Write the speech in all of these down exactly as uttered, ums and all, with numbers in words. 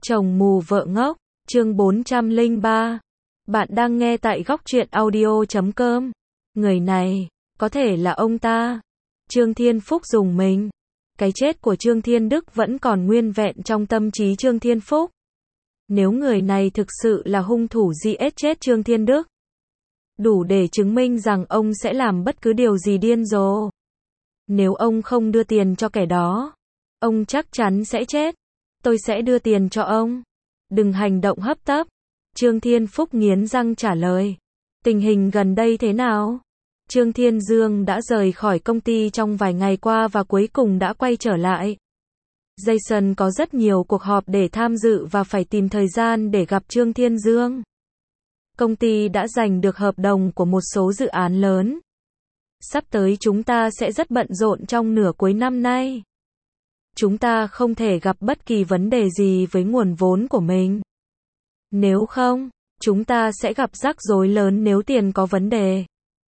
Chồng mù vợ ngốc, chương bốn trăm lẻ ba. Bạn đang nghe tại góc truyện audio chấm com. Người này, có thể là ông ta. Trương Thiên Phúc dùng mình. Cái chết của Trương Thiên Đức vẫn còn nguyên vẹn trong tâm trí Trương Thiên Phúc. Nếu người này thực sự là hung thủ giết chết Trương Thiên Đức, đủ để chứng minh rằng ông sẽ làm bất cứ điều gì điên rồ. Nếu ông không đưa tiền cho kẻ đó, ông chắc chắn sẽ chết. Tôi sẽ đưa tiền cho ông. Đừng hành động hấp tấp. Trương Thiên Phúc nghiến răng trả lời. Tình hình gần đây thế nào? Trương Thiên Dương đã rời khỏi công ty trong vài ngày qua và cuối cùng đã quay trở lại. Jason có rất nhiều cuộc họp để tham dự và phải tìm thời gian để gặp Trương Thiên Dương. Công ty đã giành được hợp đồng của một số dự án lớn. Sắp tới chúng ta sẽ rất bận rộn trong nửa cuối năm nay. Chúng ta không thể gặp bất kỳ vấn đề gì với nguồn vốn của mình. Nếu không, chúng ta sẽ gặp rắc rối lớn nếu tiền có vấn đề.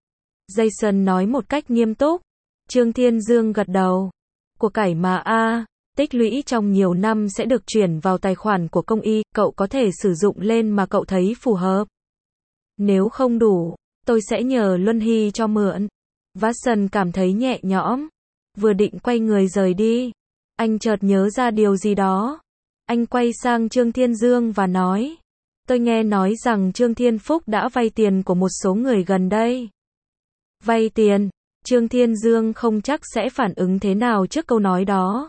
Jason nói một cách nghiêm túc. Trương Thiên Dương gật đầu. Của cải mà a, tích lũy trong nhiều năm sẽ được chuyển vào tài khoản của công ty, cậu có thể sử dụng lên mà cậu thấy phù hợp. Nếu không đủ, tôi sẽ nhờ Luân Hy cho mượn. Watson cảm thấy nhẹ nhõm. Vừa định quay người rời đi, anh chợt nhớ ra điều gì đó. Anh quay sang Trương Thiên Dương và nói. Tôi nghe nói rằng Trương Thiên Phúc đã vay tiền của một số người gần đây. Vay tiền? Trương Thiên Dương không chắc sẽ phản ứng thế nào trước câu nói đó.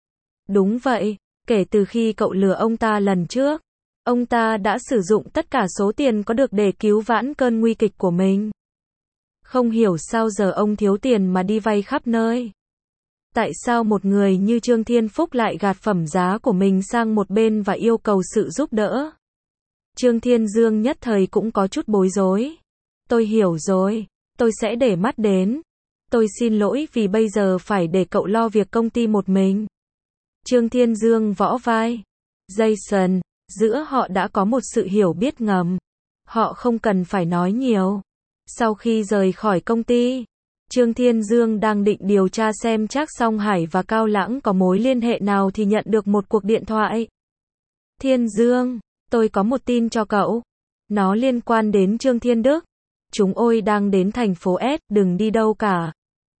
Đúng vậy, kể từ khi cậu lừa ông ta lần trước, ông ta đã sử dụng tất cả số tiền có được để cứu vãn cơn nguy kịch của mình. Không hiểu sao giờ ông thiếu tiền mà đi vay khắp nơi. Tại sao một người như Trương Thiên Phúc lại gạt phẩm giá của mình sang một bên và yêu cầu sự giúp đỡ? Trương Thiên Dương nhất thời cũng có chút bối rối. Tôi hiểu rồi, tôi sẽ để mắt đến. Tôi xin lỗi vì bây giờ phải để cậu lo việc công ty một mình. Trương Thiên Dương võ vai. Jason, giữa họ đã có một sự hiểu biết ngầm. Họ không cần phải nói nhiều. Sau khi rời khỏi công ty, Trương Thiên Dương đang định điều tra xem Trác Song Hải và Cao Lãng có mối liên hệ nào thì nhận được một cuộc điện thoại. Thiên Dương, tôi có một tin cho cậu. Nó liên quan đến Trương Thiên Đức. Chúng tôi đang đến thành phố S, đừng đi đâu cả.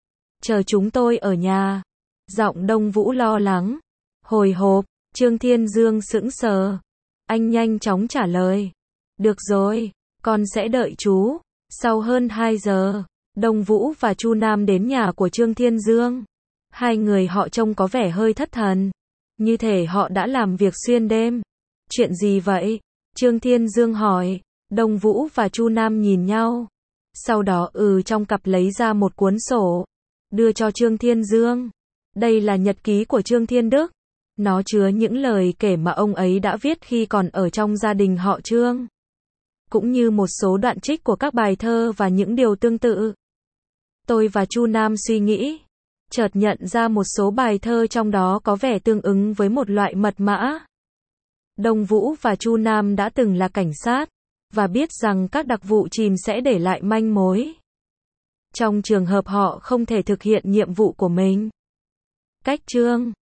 Chờ chúng tôi ở nhà. Giọng Đông Vũ lo lắng. Hồi hộp, Trương Thiên Dương sững sờ. Anh nhanh chóng trả lời. Được rồi, con sẽ đợi chú. Sau hơn hai giờ, Đông Vũ và Chu Nam đến nhà của Trương Thiên Dương. Hai người họ trông có vẻ hơi thất thần. Như thể họ đã làm việc xuyên đêm. Chuyện gì vậy? Trương Thiên Dương hỏi. Đông Vũ và Chu Nam nhìn nhau. Sau đó ừ trong cặp lấy ra một cuốn sổ. Đưa cho Trương Thiên Dương. Đây là nhật ký của Trương Thiên Đức. Nó chứa những lời kể mà ông ấy đã viết khi còn ở trong gia đình họ Trương. Cũng như một số đoạn trích của các bài thơ và những điều tương tự. Tôi và Chu Nam suy nghĩ. Chợt nhận ra một số bài thơ trong đó có vẻ tương ứng với một loại mật mã. Đông Vũ và Chu Nam đã từng là cảnh sát, và biết rằng các đặc vụ chìm sẽ để lại manh mối. Trong trường hợp họ không thể thực hiện nhiệm vụ của mình. Cách Trương